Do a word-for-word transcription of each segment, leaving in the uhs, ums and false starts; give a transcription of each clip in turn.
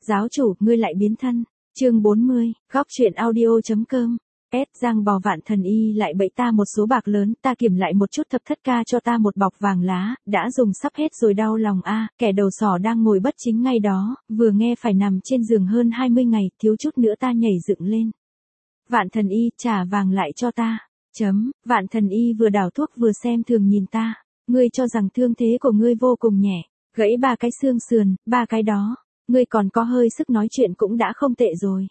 giáo chủ, ngươi lại biến thân. Chương bốn mươi, góc truyện audio.com. S Giang bò Vạn Thần Y lại bẫy ta một số bạc lớn, ta kiểm lại một chút thập thất ca cho ta một bọc vàng lá, đã dùng sắp hết rồi đau lòng a. Kẻ đầu sỏ đang ngồi bất chính ngay đó, vừa nghe phải nằm trên giường hơn hai mươi ngày, thiếu chút nữa ta nhảy dựng lên. Vạn Thần Y, trả vàng lại cho ta. Chấm, Vạn Thần Y vừa đảo thuốc vừa xem thường nhìn ta. Ngươi cho rằng thương thế của ngươi vô cùng nhẹ, gãy ba cái xương sườn, ba cái đó, ngươi còn có hơi sức nói chuyện cũng đã không tệ rồi.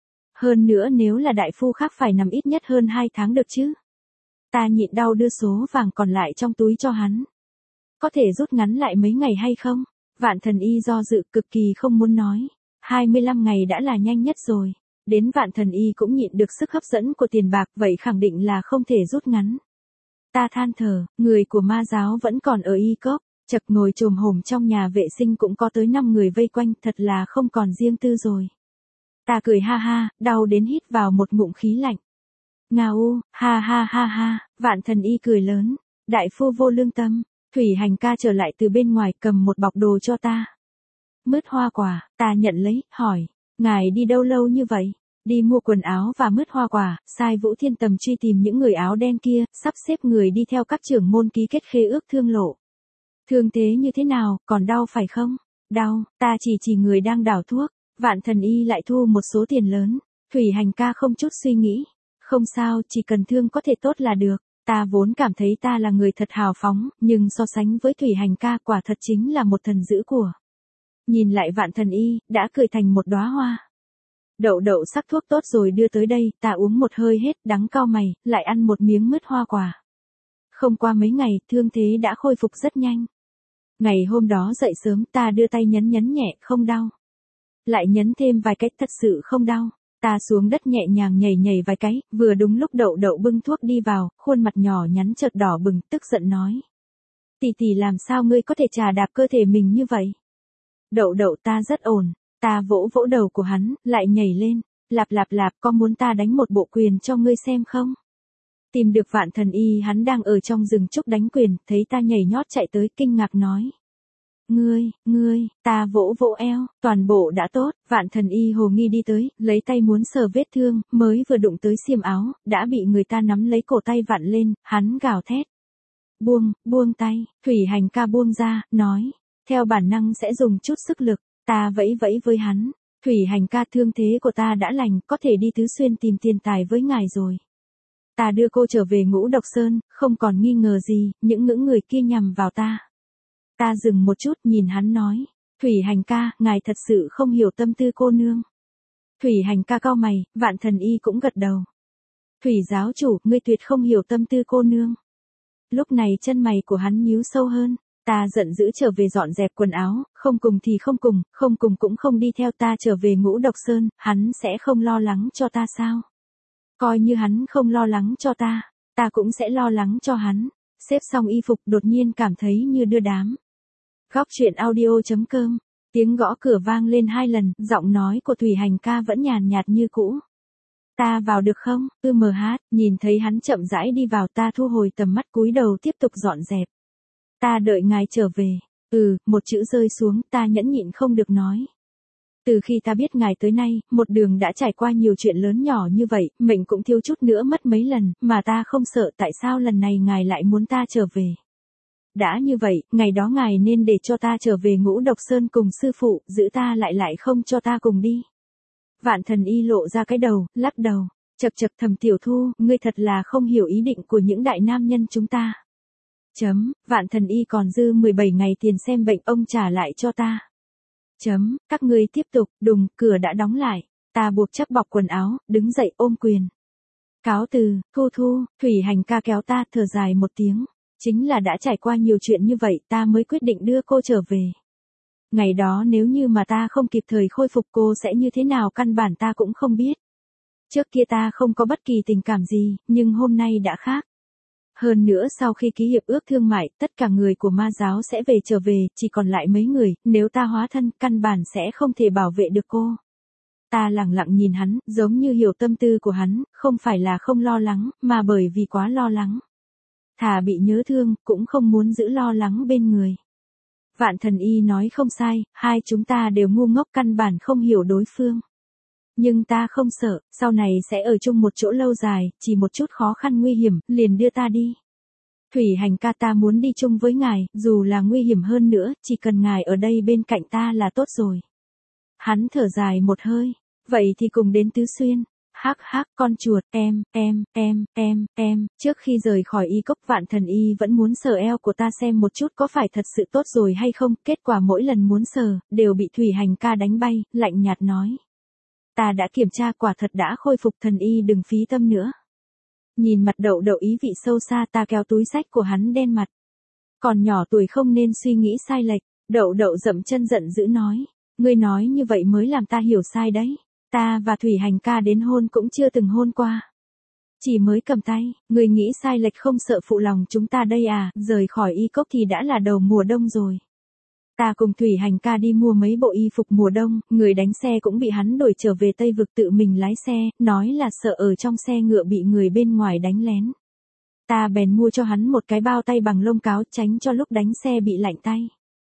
Hơn nữa nếu là đại phu khác phải nằm ít nhất hơn hai tháng được chứ. Ta nhịn đau đưa số vàng còn lại trong túi cho hắn. Có thể rút ngắn lại mấy ngày hay không? Vạn Thần Y do dự cực kỳ không muốn nói. hai mươi lăm ngày đã là nhanh nhất rồi. Đến Vạn Thần Y cũng nhịn được sức hấp dẫn của tiền bạc, vậy khẳng định là không thể rút ngắn. Ta than thở, người của ma giáo vẫn còn ở y cốc, chật ngồi chồm hổm trong nhà vệ sinh cũng có tới năm người vây quanh, thật là không còn riêng tư rồi. Ta cười ha ha, đau đến hít vào một ngụm khí lạnh. Ngao, ha ha ha ha, Vạn Thần Y cười lớn, đại phu vô lương tâm. Thủy Hành ca trở lại từ bên ngoài cầm một bọc đồ cho ta. Mứt hoa quả, ta nhận lấy, hỏi, ngài đi đâu lâu như vậy? Đi mua quần áo và mứt hoa quả, sai Vũ Thiên Tầm truy tìm những người áo đen kia, sắp xếp người đi theo các trưởng môn ký kết khế ước thương lộ. Thương thế như thế nào, còn đau phải không? Đau, ta chỉ chỉ người đang đảo thuốc. Vạn Thần Y lại thu một số tiền lớn. Thủy Hành ca không chút suy nghĩ. Không sao, chỉ cần thương có thể tốt là được. Ta vốn cảm thấy ta là người thật hào phóng, nhưng so sánh với Thủy Hành ca quả thật chính là một thần dữ của. Nhìn lại Vạn Thần Y, đã cười thành một đóa hoa. Đậu đậu sắc thuốc tốt rồi đưa tới đây, ta uống một hơi hết, đắng cau mày, lại ăn một miếng mứt hoa quả. Không qua mấy ngày, thương thế đã khôi phục rất nhanh. Ngày hôm đó dậy sớm, ta đưa tay nhấn nhấn nhẹ, không đau. Lại nhấn thêm vài cái, thật sự không đau. Ta xuống đất nhẹ nhàng nhảy nhảy vài cái, vừa đúng lúc đậu đậu bưng thuốc đi vào, khuôn mặt nhỏ nhắn chợt đỏ bừng, tức giận nói. Tỷ tỷ làm sao ngươi có thể chà đạp cơ thể mình như vậy? Đậu đậu ta rất ổn. Ta vỗ vỗ đầu của hắn, lại nhảy lên, lạp lạp lạp, có muốn ta đánh một bộ quyền cho ngươi xem không? Tìm được Vạn Thần Y, hắn đang ở trong rừng trúc đánh quyền, thấy ta nhảy nhót chạy tới, kinh ngạc nói. Ngươi, ngươi, ta vỗ vỗ eo, toàn bộ đã tốt. Vạn Thần Y hồ nghi đi tới, lấy tay muốn sờ vết thương, mới vừa đụng tới xiêm áo, đã bị người ta nắm lấy cổ tay vặn lên, hắn gào thét. Buông, buông tay, Thủy Hành ca buông ra, nói, theo bản năng sẽ dùng chút sức lực. Ta vẫy vẫy với hắn, Thủy Hành ca, thương thế của ta đã lành, có thể đi Tứ Xuyên tìm tiền tài với ngài rồi. Ta đưa cô trở về Ngũ Độc Sơn, không còn nghi ngờ gì, những ngưỡng người kia nhằm vào ta. Ta dừng một chút nhìn hắn nói, Thủy Hành ca, ngài thật sự không hiểu tâm tư cô nương. Thủy Hành ca cau mày, Vạn Thần Y cũng gật đầu. Thủy giáo chủ, ngươi tuyệt không hiểu tâm tư cô nương. Lúc này chân mày của hắn nhíu sâu hơn. Ta giận dữ trở về dọn dẹp quần áo, không cùng thì không cùng, không cùng cũng không đi theo ta trở về Ngũ Độc Sơn, hắn sẽ không lo lắng cho ta sao? Coi như hắn không lo lắng cho ta, ta cũng sẽ lo lắng cho hắn. Xếp xong y phục đột nhiên cảm thấy như đưa đám. Góc truyện audio.com, tiếng gõ cửa vang lên hai lần, giọng nói của Thủy Hành ca vẫn nhàn nhạt như cũ. Ta vào được không? Ư mờ hát, nhìn thấy hắn chậm rãi đi vào, ta thu hồi tầm mắt cúi đầu tiếp tục dọn dẹp. Ta đợi ngài trở về. Ừ, một chữ rơi xuống, ta nhẫn nhịn không được nói. Từ khi ta biết ngài tới nay, một đường đã trải qua nhiều chuyện lớn nhỏ như vậy, mệnh cũng thiếu chút nữa mất mấy lần, mà ta không sợ, tại sao lần này ngài lại muốn ta trở về. Đã như vậy, ngày đó ngài nên để cho ta trở về Ngũ Độc Sơn cùng sư phụ, giữ ta lại lại không cho ta cùng đi. Vạn Thần Y lộ ra cái đầu, lắc đầu, chật chật, Thẩm tiểu thu, ngươi thật là không hiểu ý định của những đại nam nhân chúng ta. Chấm, Vạn Thần Y còn dư mười bảy ngày tiền xem bệnh, ông trả lại cho ta. Chấm, các ngươi tiếp tục, đùng, cửa đã đóng lại. Ta buộc chắc bọc quần áo, đứng dậy ôm quyền. Cáo từ, thu thu, Thủy Hành ca kéo ta, thở dài một tiếng. Chính là đã trải qua nhiều chuyện như vậy, ta mới quyết định đưa cô trở về. Ngày đó nếu như mà ta không kịp thời khôi phục, cô sẽ như thế nào căn bản ta cũng không biết. Trước kia ta không có bất kỳ tình cảm gì, nhưng hôm nay đã khác. Hơn nữa sau khi ký hiệp ước thương mại, tất cả người của ma giáo sẽ về trở về, chỉ còn lại mấy người, nếu ta hóa thân, căn bản sẽ không thể bảo vệ được cô. Ta lặng lặng nhìn hắn, giống như hiểu tâm tư của hắn, không phải là không lo lắng, mà bởi vì quá lo lắng. Thà bị nhớ thương, cũng không muốn giữ lo lắng bên người. Vạn Thần Y nói không sai, hai chúng ta đều ngu ngốc căn bản không hiểu đối phương. Nhưng ta không sợ, sau này sẽ ở chung một chỗ lâu dài, chỉ một chút khó khăn nguy hiểm, liền đưa ta đi. Thủy Hành ca, ta muốn đi chung với ngài, dù là nguy hiểm hơn nữa, chỉ cần ngài ở đây bên cạnh ta là tốt rồi. Hắn thở dài một hơi, vậy thì cùng đến Tứ Xuyên. Hắc hắc, con chuột, em, em, em, em, em, trước khi rời khỏi y cốc Vạn Thần Y vẫn muốn sờ eo của ta xem một chút có phải thật sự tốt rồi hay không, kết quả mỗi lần muốn sờ, đều bị Thủy Hành ca đánh bay, lạnh nhạt nói. Ta đã kiểm tra quả thật đã khôi phục, Thần Y đừng phí tâm nữa. Nhìn mặt Đậu Đậu ý vị sâu xa, ta kéo túi xách của hắn đen mặt. Còn nhỏ tuổi không nên suy nghĩ sai lệch, Đậu Đậu dậm chân giận dữ nói. Ngươi nói như vậy mới làm ta hiểu sai đấy. Ta và Thủy Hành ca đến hôn cũng chưa từng hôn qua. Chỉ mới cầm tay, ngươi nghĩ sai lệch không sợ phụ lòng chúng ta đây à, rời khỏi y cốc thì đã là đầu mùa đông rồi. Ta cùng Thủy Hành ca đi mua mấy bộ y phục mùa đông, người đánh xe cũng bị hắn đổi trở về Tây Vực tự mình lái xe, nói là sợ ở trong xe ngựa bị người bên ngoài đánh lén. Ta bèn mua cho hắn một cái bao tay bằng lông cáo tránh cho lúc đánh xe bị lạnh tay.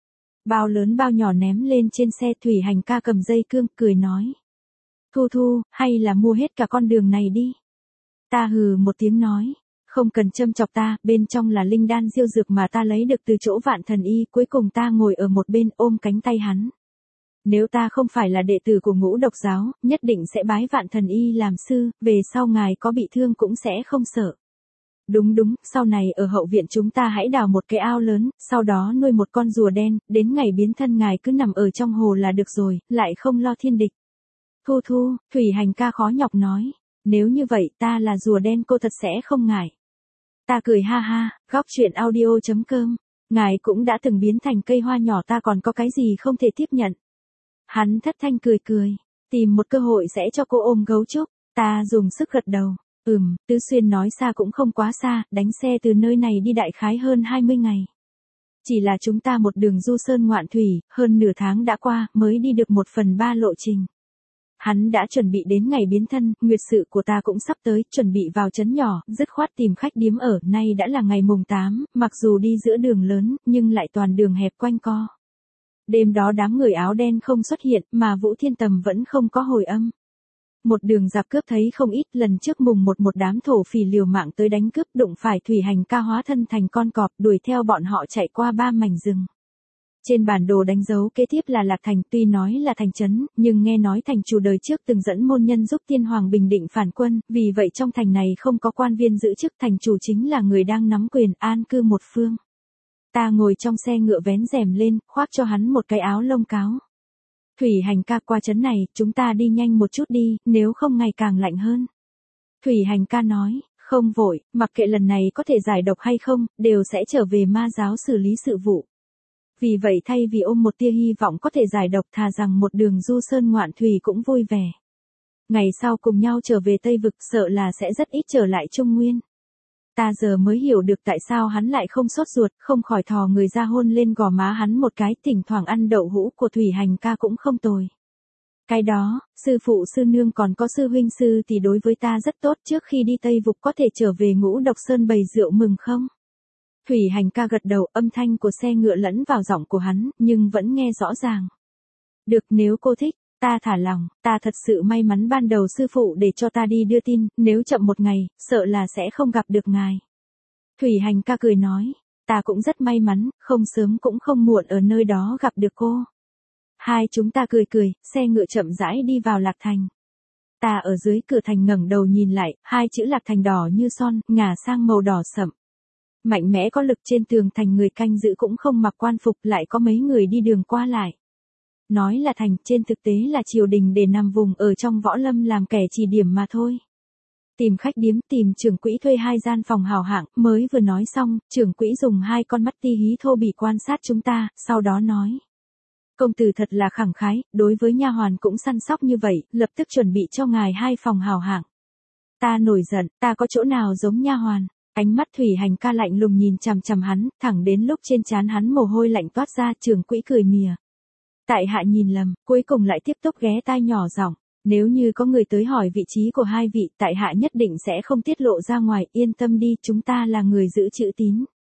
Bao lớn bao nhỏ ném lên trên xe, Thủy Hành ca cầm dây cương, cười nói. Thu Thu, hay là mua hết cả con đường này đi. Ta hừ một tiếng nói. Không cần châm chọc ta, bên trong là linh đan diêu dược mà ta lấy được từ chỗ Vạn Thần Y, cuối cùng ta ngồi ở một bên ôm cánh tay hắn. Nếu ta không phải là đệ tử của Ngũ Độc giáo, nhất định sẽ bái Vạn Thần Y làm sư, về sau ngài có bị thương cũng sẽ không sợ. Đúng đúng, sau này ở hậu viện chúng ta hãy đào một cái ao lớn, sau đó nuôi một con rùa đen, đến ngày biến thân ngài cứ nằm ở trong hồ là được rồi, lại không lo thiên địch. Thu Thu, Thủy Hành ca khó nhọc nói, nếu như vậy ta là rùa đen cô thật sẽ không ngại. Ta cười ha ha, góc truyện audio chấm com, ngài cũng đã từng biến thành cây hoa nhỏ, ta còn có cái gì không thể tiếp nhận. Hắn thất thanh cười cười, tìm một cơ hội sẽ cho cô ôm gấu trúc, ta dùng sức gật đầu, ừm, Tứ Xuyên nói xa cũng không quá xa, đánh xe từ nơi này đi đại khái hơn hai mươi ngày. Chỉ là chúng ta một đường du sơn ngoạn thủy, hơn nửa tháng đã qua, mới đi được một phần ba lộ trình. Hắn đã chuẩn bị đến ngày biến thân, nguyệt sự của ta cũng sắp tới, chuẩn bị vào trấn nhỏ, dứt khoát tìm khách điếm ở, nay đã là ngày mùng tám, mặc dù đi giữa đường lớn, nhưng lại toàn đường hẹp quanh co. Đêm đó đám người áo đen không xuất hiện, mà Vũ Thiên Tầm vẫn không có hồi âm. Một đường giặc cướp thấy không ít, lần trước mùng một một đám thổ phỉ liều mạng tới đánh cướp, đụng phải Thủy Hành ca hóa thân thành con cọp, đuổi theo bọn họ chạy qua ba mảnh rừng. Trên bản đồ đánh dấu kế tiếp là Lạc Thành, tuy nói là thành trấn, nhưng nghe nói thành chủ đời trước từng dẫn môn nhân giúp tiên hoàng bình định phản quân, vì vậy trong thành này không có quan viên giữ chức, thành chủ chính là người đang nắm quyền an cư một phương. Ta ngồi trong xe ngựa vén rèm lên, khoác cho hắn một cái áo lông cáo. Thủy Hành ca, qua trấn này, chúng ta đi nhanh một chút đi, nếu không ngày càng lạnh hơn. Thủy Hành ca nói, không vội, mặc kệ lần này có thể giải độc hay không, đều sẽ trở về ma giáo xử lý sự vụ. Vì vậy thay vì ôm một tia hy vọng có thể giải độc, thà rằng một đường du sơn ngoạn thủy cũng vui vẻ. Ngày sau cùng nhau trở về Tây Vực, sợ là sẽ rất ít trở lại Trung Nguyên. Ta giờ mới hiểu được tại sao hắn lại không sốt ruột, không khỏi thò người ra hôn lên gò má hắn một cái, thỉnh thoảng ăn đậu hũ của Thủy Hành ca cũng không tồi. Cái đó, sư phụ sư nương còn có sư huynh sư thì đối với ta rất tốt, trước khi đi Tây Vực có thể trở về Ngũ Độc Sơn bày rượu mừng không? Thủy Hành ca gật đầu, âm thanh của xe ngựa lẫn vào giọng của hắn, nhưng vẫn nghe rõ ràng. Được, nếu cô thích, ta thả lòng, ta thật sự may mắn ban đầu sư phụ để cho ta đi đưa tin, nếu chậm một ngày, sợ là sẽ không gặp được ngài. Thủy Hành ca cười nói, ta cũng rất may mắn, không sớm cũng không muộn ở nơi đó gặp được cô. Hai chúng ta cười cười, xe ngựa chậm rãi đi vào Lạc Thành. Ta ở dưới cửa thành ngẩng đầu nhìn lại, hai chữ Lạc Thành đỏ như son, ngả sang màu đỏ sậm. Mạnh mẽ có lực, trên tường thành người canh giữ cũng không mặc quan phục, lại có mấy người đi đường qua lại. Nói là thành, trên thực tế là triều đình để nằm vùng ở trong võ lâm làm kẻ chỉ điểm mà thôi. Tìm khách điếm, tìm trưởng quỹ thuê hai gian phòng hào hạng, mới vừa nói xong, trưởng quỹ dùng hai con mắt ti hí thô bỉ quan sát chúng ta, sau đó nói. Công tử thật là khẳng khái, đối với nha hoàn cũng săn sóc như vậy, lập tức chuẩn bị cho ngài hai phòng hào hạng. Ta nổi giận, ta có chỗ nào giống nha hoàn? Ánh mắt Thủy Hành ca lạnh lùng nhìn chằm chằm hắn, thẳng đến lúc trên trán hắn mồ hôi lạnh toát ra, trưởng quỹ cười mỉa. Tại hạ nhìn lầm, cuối cùng lại tiếp tục ghé tai nhỏ giọng, nếu như có người tới hỏi vị trí của hai vị, tại hạ nhất định sẽ không tiết lộ ra ngoài, yên tâm đi, chúng ta là người giữ chữ tín.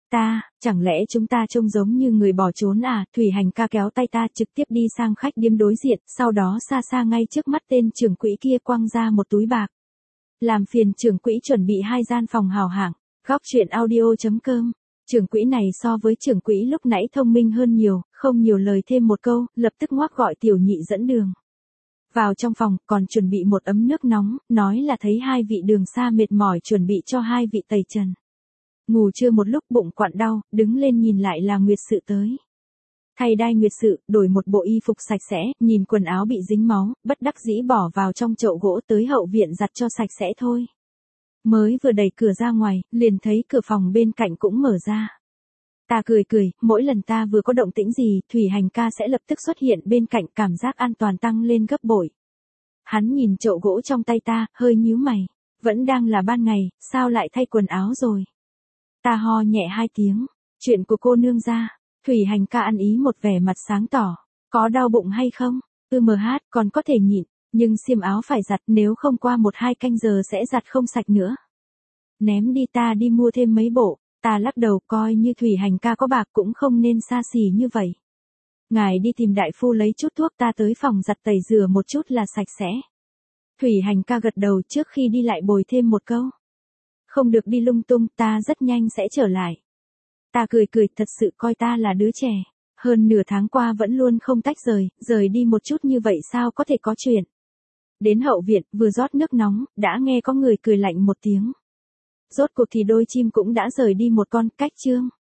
Ta, chẳng lẽ chúng ta trông giống như người bỏ trốn à? Thủy Hành ca kéo tay ta trực tiếp đi sang khách điếm đối diện, sau đó xa xa ngay trước mắt tên trưởng quỹ kia quăng ra một túi bạc. Làm phiền trưởng quỹ chuẩn bị hai gian phòng hào hạng. Góc truyện audio.com. Trưởng quỹ này so với trưởng quỹ lúc nãy thông minh hơn nhiều, không nhiều lời thêm một câu, lập tức ngoác gọi tiểu nhị dẫn đường. Vào trong phòng, còn chuẩn bị một ấm nước nóng, nói là thấy hai vị đường xa mệt mỏi chuẩn bị cho hai vị tẩy trần. Ngủ trưa một lúc bụng quặn đau, đứng lên nhìn lại là Nguyệt Sự tới. Thay đai Nguyệt Sự, đổi một bộ y phục sạch sẽ, nhìn quần áo bị dính máu, bất đắc dĩ bỏ vào trong chậu gỗ tới hậu viện giặt cho sạch sẽ thôi. Mới vừa đẩy cửa ra ngoài, liền thấy cửa phòng bên cạnh cũng mở ra. Ta cười cười, mỗi lần ta vừa có động tĩnh gì, Thủy Hành ca sẽ lập tức xuất hiện bên cạnh, cảm giác an toàn tăng lên gấp bội. Hắn nhìn chậu gỗ trong tay ta, hơi nhíu mày. Vẫn đang là ban ngày, sao lại thay quần áo rồi? Ta ho nhẹ hai tiếng. Chuyện của cô nương ra. Thủy Hành ca ăn ý một vẻ mặt sáng tỏ. Có đau bụng hay không? Ư mờ hát, còn có thể nhịn. Nhưng xiêm áo phải giặt, nếu không qua một hai canh giờ sẽ giặt không sạch nữa. Ném đi, ta đi mua thêm mấy bộ. Ta lắc đầu, coi như Thủy Hành ca có bạc cũng không nên xa xỉ như vậy. Ngài đi tìm đại phu lấy chút thuốc, ta tới phòng giặt tẩy rửa một chút là sạch sẽ. Thủy Hành ca gật đầu, trước khi đi lại bồi thêm một câu. Không được đi lung tung, ta rất nhanh sẽ trở lại. Ta cười cười, thật sự coi ta là đứa trẻ. Hơn nửa tháng qua vẫn luôn không tách rời, rời đi một chút như vậy sao có thể có chuyện. Đến hậu viện, vừa rót nước nóng, đã nghe có người cười lạnh một tiếng. Rốt cuộc thì đôi chim cũng đã rời đi một con, cách chương.